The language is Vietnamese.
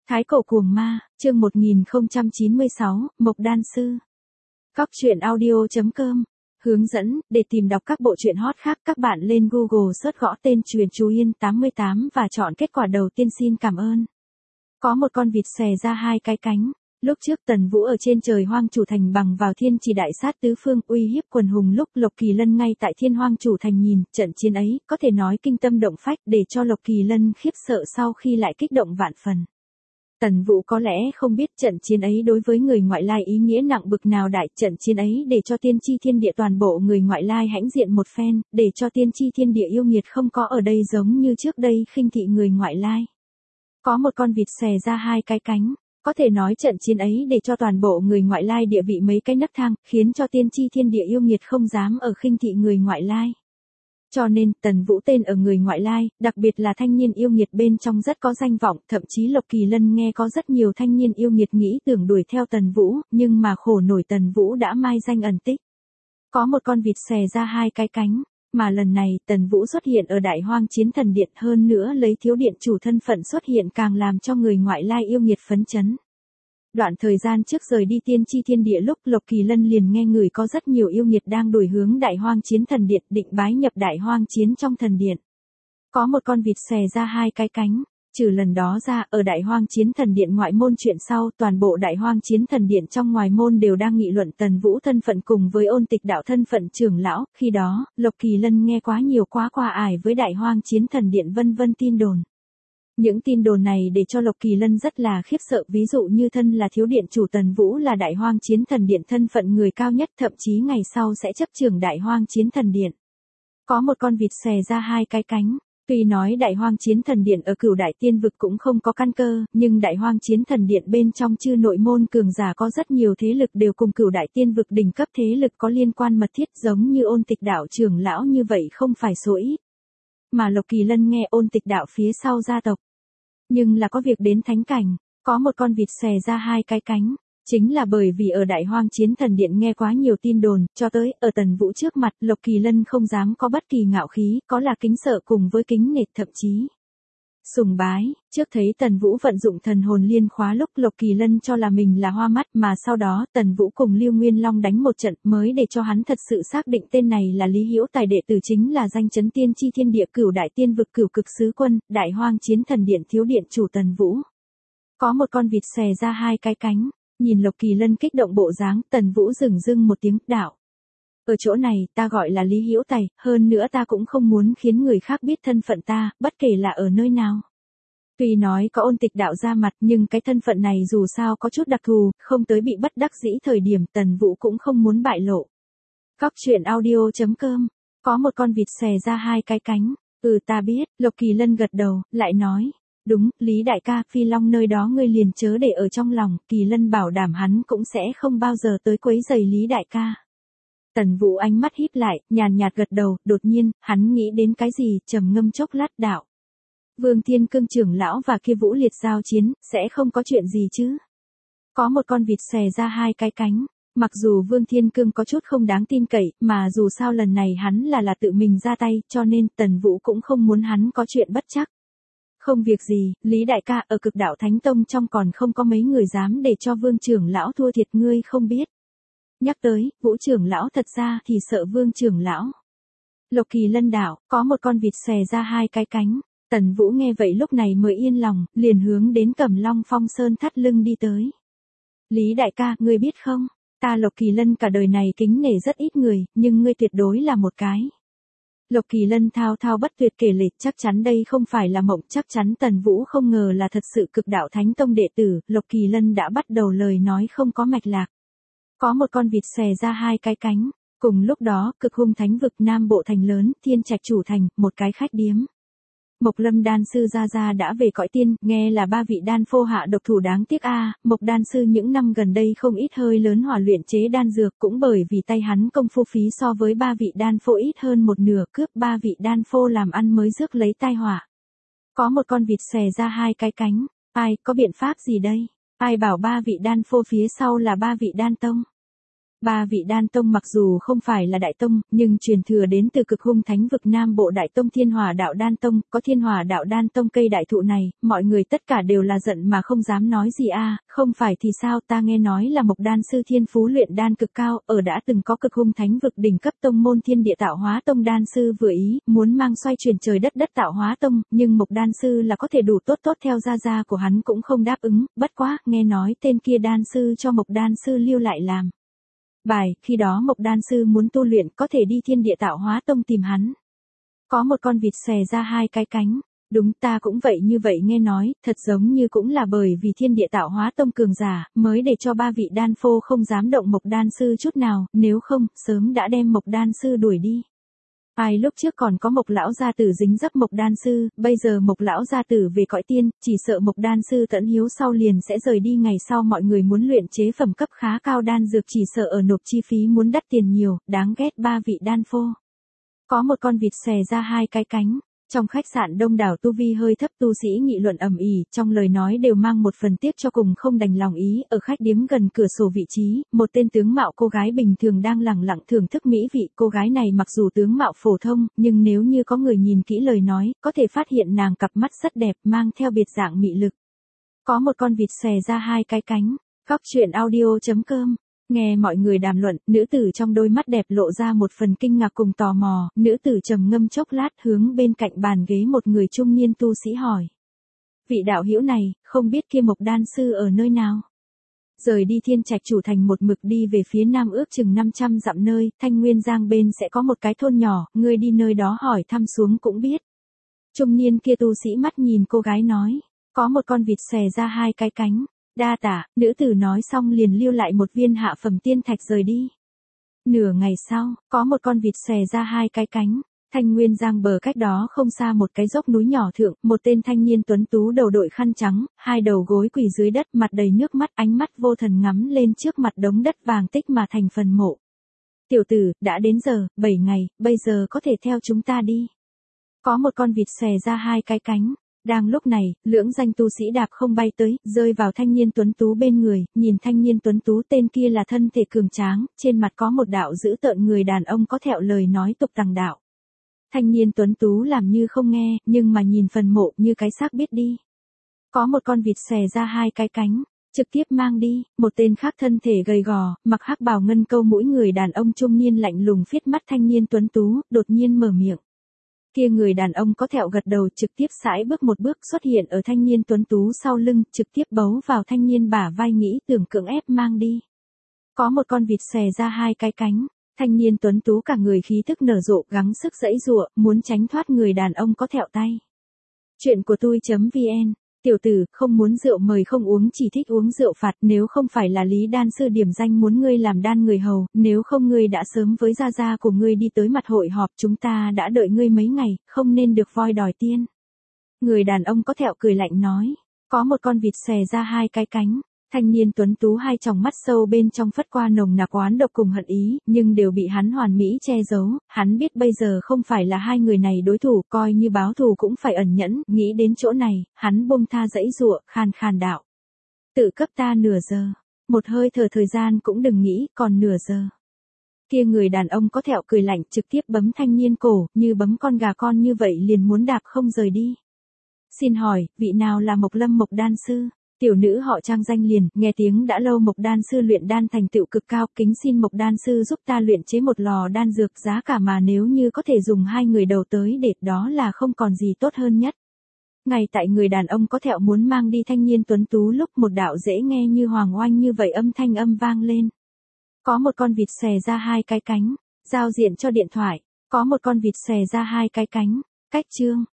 Thái cổ cuồng ma, chương 1096, Mộc Đan Sư. Cóc truyện audio.com. Hướng dẫn, để tìm đọc các bộ truyện hot khác các bạn lên Google search gõ tên Truyện Chú Yên 88 và chọn kết quả đầu tiên. Xin cảm ơn. Có một con vịt xòe ra hai cái cánh. Lúc trước Tần Vũ ở trên trời hoang chủ thành bằng vào thiên chỉ đại sát tứ phương uy hiếp quần hùng lúc Lộc Kỳ Lân ngay tại thiên hoang chủ thành nhìn, trận chiến ấy, có thể nói kinh tâm động phách để cho Lộc Kỳ Lân khiếp sợ sau khi lại kích động vạn phần. Tần Vũ có lẽ không biết trận chiến ấy đối với người ngoại lai ý nghĩa nặng bực nào đại, trận chiến ấy để cho tiên tri thiên địa toàn bộ người ngoại lai hãnh diện một phen, để cho tiên tri thiên địa yêu nghiệt không có ở đây giống như trước đây khinh thị người ngoại lai. Có một con vịt xòe ra hai cái cánh, có thể nói trận chiến ấy để cho toàn bộ người ngoại lai địa vị mấy cái nấc thang, khiến cho tiên tri thiên địa yêu nghiệt không dám ở khinh thị người ngoại lai. Cho nên, Tần Vũ tên ở người ngoại lai, đặc biệt là thanh niên yêu nghiệt bên trong rất có danh vọng, thậm chí Lộc Kỳ Lân nghe có rất nhiều thanh niên yêu nghiệt nghĩ tưởng đuổi theo Tần Vũ, nhưng mà khổ nổi Tần Vũ đã mai danh ẩn tích. Có một con vịt xòe ra hai cái cánh, mà lần này Tần Vũ xuất hiện ở Đại Hoang Chiến Thần Điện, hơn nữa lấy thiếu điện chủ thân phận xuất hiện càng làm cho người ngoại lai yêu nghiệt phấn chấn. Đoạn thời gian trước rời đi tiên tri thiên địa lúc Lộc Kỳ Lân liền nghe người có rất nhiều yêu nghiệt đang đuổi hướng Đại Hoang Chiến Thần Điện định bái nhập Đại Hoang Chiến trong thần điện. Có một con vịt xòe ra hai cái cánh, trừ lần đó ra ở Đại Hoang Chiến Thần Điện ngoại môn chuyện sau toàn bộ Đại Hoang Chiến Thần Điện trong ngoài môn đều đang nghị luận Tần Vũ thân phận cùng với Ôn Tịch đạo thân phận trưởng lão, khi đó, Lộc Kỳ Lân nghe quá nhiều quá qua ải với Đại Hoang Chiến Thần Điện vân vân tin đồn. Những tin đồn này để cho Lộc Kỳ Lân rất là khiếp sợ, ví dụ như thân là thiếu điện chủ Tần Vũ là Đại Hoang Chiến Thần Điện thân phận người cao nhất, thậm chí ngày sau sẽ chấp trưởng Đại Hoang Chiến Thần Điện. Có một con vịt xòe ra hai cái cánh, tuy nói Đại Hoang Chiến Thần Điện ở Cửu Đại Tiên vực cũng không có căn cơ, nhưng Đại Hoang Chiến Thần Điện bên trong chư nội môn cường giả có rất nhiều thế lực đều cùng Cửu Đại Tiên vực đỉnh cấp thế lực có liên quan mật thiết, giống như Ôn Tịch đạo trưởng lão như vậy không phải số ít. Mà Lộc Kỳ Lân nghe Ôn Tịch đạo phía sau gia tộc, nhưng là có việc đến thánh cảnh, có một con vịt xòe ra hai cái cánh, chính là bởi vì ở Đại Hoang Chiến Thần Điện nghe quá nhiều tin đồn, cho tới ở Tần Vũ trước mặt Lộc Kỳ Lân không dám có bất kỳ ngạo khí, có là kính sợ cùng với kính nể, thậm chí sùng bái. Trước thấy Tần Vũ vận dụng thần hồn liên khóa lúc Lộc Kỳ Lân cho là mình là hoa mắt, mà sau đó Tần Vũ cùng Lưu Nguyên Long đánh một trận mới để cho hắn thật sự xác định tên này là Lý Hữu Tài, đệ tử chính là danh chấn tiên tri thiên địa Cửu Đại Tiên vực Cửu Cực Sứ Quân, Đại Hoang Chiến Thần Điện thiếu điện chủ Tần Vũ. Có một con vịt xòe ra hai cái cánh, nhìn Lộc Kỳ Lân kích động bộ dáng, Tần Vũ dửng dưng một tiếng, đạo: ở chỗ này ta gọi là Lý Hữu Tài, hơn nữa ta cũng không muốn khiến người khác biết thân phận ta, bất kể là ở nơi nào. Tuy nói có Ôn Tịch đạo ra mặt, nhưng cái thân phận này dù sao có chút đặc thù, không tới bị bất đắc dĩ thời điểm Tần Vũ cũng không muốn bại lộ. Cóc truyện audio.com. Có một con vịt xòe ra hai cái cánh. Ta biết. Lộc Kỳ Lân gật đầu, lại nói: đúng, Lý đại ca, Phi Long nơi đó ngươi liền chớ để ở trong lòng. Kỳ Lân bảo đảm hắn cũng sẽ không bao giờ tới quấy rầy Lý đại ca. Tần Vũ ánh mắt híp lại, nhàn nhạt gật đầu, đột nhiên, hắn nghĩ đến cái gì, trầm ngâm chốc lát, đạo: Vương Thiên Cương trưởng lão và kia Vũ Liệt giao chiến, sẽ không có chuyện gì chứ? Có một con vịt xòe ra hai cái cánh, mặc dù Vương Thiên Cương có chút không đáng tin cậy, mà dù sao lần này hắn là tự mình ra tay, cho nên Tần Vũ cũng không muốn hắn có chuyện bất trắc. Không việc gì, Lý đại ca, ở Cực Đạo Thánh Tông trong còn không có mấy người dám để cho Vương trưởng lão thua thiệt, ngươi không biết. Nhắc tới, Vũ trưởng lão thật ra thì sợ Vương trưởng lão. Lộc Kỳ Lân đạo: có một con vịt xòe ra hai cái cánh. Tần Vũ nghe vậy lúc này mới yên lòng, liền hướng đến Cẩm Long Phong Sơn thắt lưng đi tới. Lý đại ca, ngươi biết không, ta Lộc Kỳ Lân cả đời này kính nể rất ít người, nhưng ngươi tuyệt đối là một cái. Lộc Kỳ Lân thao thao bất tuyệt kể lể, chắc chắn đây không phải là mộng, chắc chắn Tần Vũ không ngờ là thật sự Cực Đạo Thánh Tông đệ tử. Lộc Kỳ Lân đã bắt đầu lời nói không có mạch lạc. Có một con vịt xòe ra hai cái cánh. Cùng lúc đó, Cực Hung Thánh vực Nam Bộ thành lớn, Thiên Trạch chủ thành, một cái khách điếm. Mộc Lâm đan sư Gia đã về cõi tiên, nghe là ba vị đan phô hạ độc thủ đáng tiếc a. Mộc đan sư những năm gần đây không ít hơi lớn hỏa luyện chế đan dược, cũng bởi vì tay hắn công phu phí so với ba vị đan phô ít hơn một nửa, cướp ba vị đan phô làm ăn mới rước lấy tai họa. Có một con vịt xòe ra hai cái cánh, ai có biện pháp gì đây? Ai bảo ba vị đan phô phía sau là ba vị đan tông? Ba vị đan tông mặc dù không phải là đại tông, nhưng truyền thừa đến từ cực hung thánh vực Nam Bộ Đại Tông Thiên Hỏa Đạo Đan Tông, có Thiên Hỏa Đạo Đan Tông cây đại thụ này, mọi người tất cả đều là giận mà không dám nói gì a, không phải thì sao, ta nghe nói là Mộc đan sư thiên phú luyện đan cực cao, ở đã từng có cực hung thánh vực đỉnh cấp tông môn Thiên Địa Tạo Hóa Tông đan sư vừa ý, muốn mang xoay chuyển trời đất đất Tạo Hóa Tông, nhưng Mộc đan sư là có thể đủ tốt theo gia của hắn cũng không đáp ứng, bất quá, nghe nói tên kia đan sư cho Mộc đan sư lưu lại làm bài, khi đó Mộc đan sư muốn tu luyện có thể đi Thiên Địa Tạo Hóa Tông tìm hắn. Có một con vịt xòe ra hai cái cánh, đúng ta cũng vậy như vậy nghe nói, thật giống như cũng là bởi vì Thiên Địa Tạo Hóa Tông cường giả, mới để cho ba vị đan phô không dám động Mộc đan sư chút nào, nếu không, sớm đã đem Mộc đan sư đuổi đi. Ai lúc trước còn có Mộc lão gia tử dính dấp Mộc đan sư, bây giờ Mộc lão gia tử về cõi tiên, chỉ sợ Mộc đan sư tẫn hiếu sau liền sẽ rời đi, ngày sau mọi người muốn luyện chế phẩm cấp khá cao đan dược chỉ sợ ở nộp chi phí muốn đắt tiền nhiều, đáng ghét ba vị đan phô. Có một con vịt xòe ra hai cái cánh. Trong khách sạn đông đảo tu vi hơi thấp tu sĩ nghị luận ầm ĩ, trong lời nói đều mang một phần tiếc cho cùng không đành lòng ý, ở khách điếm gần cửa sổ vị trí, một tên tướng mạo cô gái bình thường đang lẳng lặng thưởng thức mỹ vị, cô gái này mặc dù tướng mạo phổ thông, nhưng nếu như có người nhìn kỹ lời nói, có thể phát hiện nàng cặp mắt rất đẹp, mang theo biệt dạng mị lực. Có một con vịt xòe ra hai cái cánh, Góc Chuyện Audio.com. Nghe mọi người đàm luận, nữ tử trong đôi mắt đẹp lộ ra một phần kinh ngạc cùng tò mò, nữ tử trầm ngâm chốc lát hướng bên cạnh bàn ghế một người trung niên tu sĩ hỏi. Vị đạo hữu này, không biết kia Mộc đan sư ở nơi nào? Rời đi Thiên Trạch chủ thành một mực đi về phía nam ước chừng 500 dặm nơi, Thanh Nguyên Giang bên sẽ có một cái thôn nhỏ, ngươi đi nơi đó hỏi thăm xuống cũng biết. Trung niên kia tu sĩ mắt nhìn cô gái nói, có một con vịt xòe ra hai cái cánh. Đa tả, nữ tử nói xong liền lưu lại một viên hạ phẩm tiên thạch rời đi. Nửa ngày sau, có một con vịt xòe ra hai cái cánh. Thanh Nguyên Giang bờ cách đó không xa một cái dốc núi nhỏ thượng, một tên thanh niên tuấn tú đầu đội khăn trắng, hai đầu gối quỳ dưới đất, mặt đầy nước mắt, ánh mắt vô thần ngắm lên trước mặt đống đất vàng tích mà thành phần mộ. Tiểu tử, đã đến giờ, 7 ngày, bây giờ có thể theo chúng ta đi. Có một con vịt xòe ra hai cái cánh. Đang lúc này, lưỡng danh tu sĩ đạp không bay tới, rơi vào thanh niên tuấn tú bên người, nhìn thanh niên tuấn tú tên kia là thân thể cường tráng, trên mặt có một đạo dữ tợn người đàn ông có thẹo lời nói tục tằng đạo. Thanh niên tuấn tú làm như không nghe, nhưng mà nhìn phần mộ như cái xác biết đi. Có một con vịt xòe ra hai cái cánh, trực tiếp mang đi, một tên khác thân thể gầy gò, mặc hắc bào ngân câu mũi người đàn ông trung niên lạnh lùng phiết mắt thanh niên tuấn tú, đột nhiên mở miệng. Kia người đàn ông có thẹo gật đầu trực tiếp sải bước một bước xuất hiện ở thanh niên tuấn tú sau lưng, trực tiếp bấu vào thanh niên bả vai nghĩ tưởng cưỡng ép mang đi. Có một con vịt xòe ra hai cái cánh, thanh niên tuấn tú cả người khí thức nở rộ gắng sức giãy giụa, muốn tránh thoát người đàn ông có thẹo tay. Chuyện của tôi.vn. Tiểu tử, không muốn rượu mời không uống chỉ thích uống rượu phạt, nếu không phải là Lý đan sư điểm danh muốn ngươi làm đan người hầu, nếu không ngươi đã sớm với gia của ngươi đi tới mặt hội họp, chúng ta đã đợi ngươi mấy ngày, không nên được voi đòi tiên. Người đàn ông có thẹo cười lạnh nói, có một con vịt xòe ra hai cái cánh. Thanh niên tuấn tú hai tròng mắt sâu bên trong phất qua nồng nặc oán độc cùng hận ý, nhưng đều bị hắn hoàn mỹ che giấu, hắn biết bây giờ không phải là hai người này đối thủ, coi như báo thù cũng phải ẩn nhẫn, nghĩ đến chỗ này, hắn buông tha giãy giụa, khàn khàn đạo. Tự cấp ta nửa giờ, một hơi thở thời gian cũng đừng nghĩ, còn nửa giờ. Kia người đàn ông có thẹo cười lạnh trực tiếp bấm thanh niên cổ, như bấm con gà con như vậy liền muốn đạp không rời đi. Xin hỏi, vị nào là Mộc Lâm Mộc đan sư? Tiểu nữ họ Trang danh liền, nghe tiếng đã lâu Mộc đan sư luyện đan thành tựu cực cao, kính xin Mộc đan sư giúp ta luyện chế một lò đan dược, giá cả mà nếu như có thể dùng hai người đầu tới để đó là không còn gì tốt hơn nhất. Ngay tại người đàn ông có thẹo muốn mang đi thanh niên tuấn tú lúc một đạo dễ nghe như hoàng oanh như vậy âm thanh vang lên. Có một con vịt xòe ra hai cái cánh, giao diện cho điện thoại, có một con vịt xòe ra hai cái cánh, cách chương.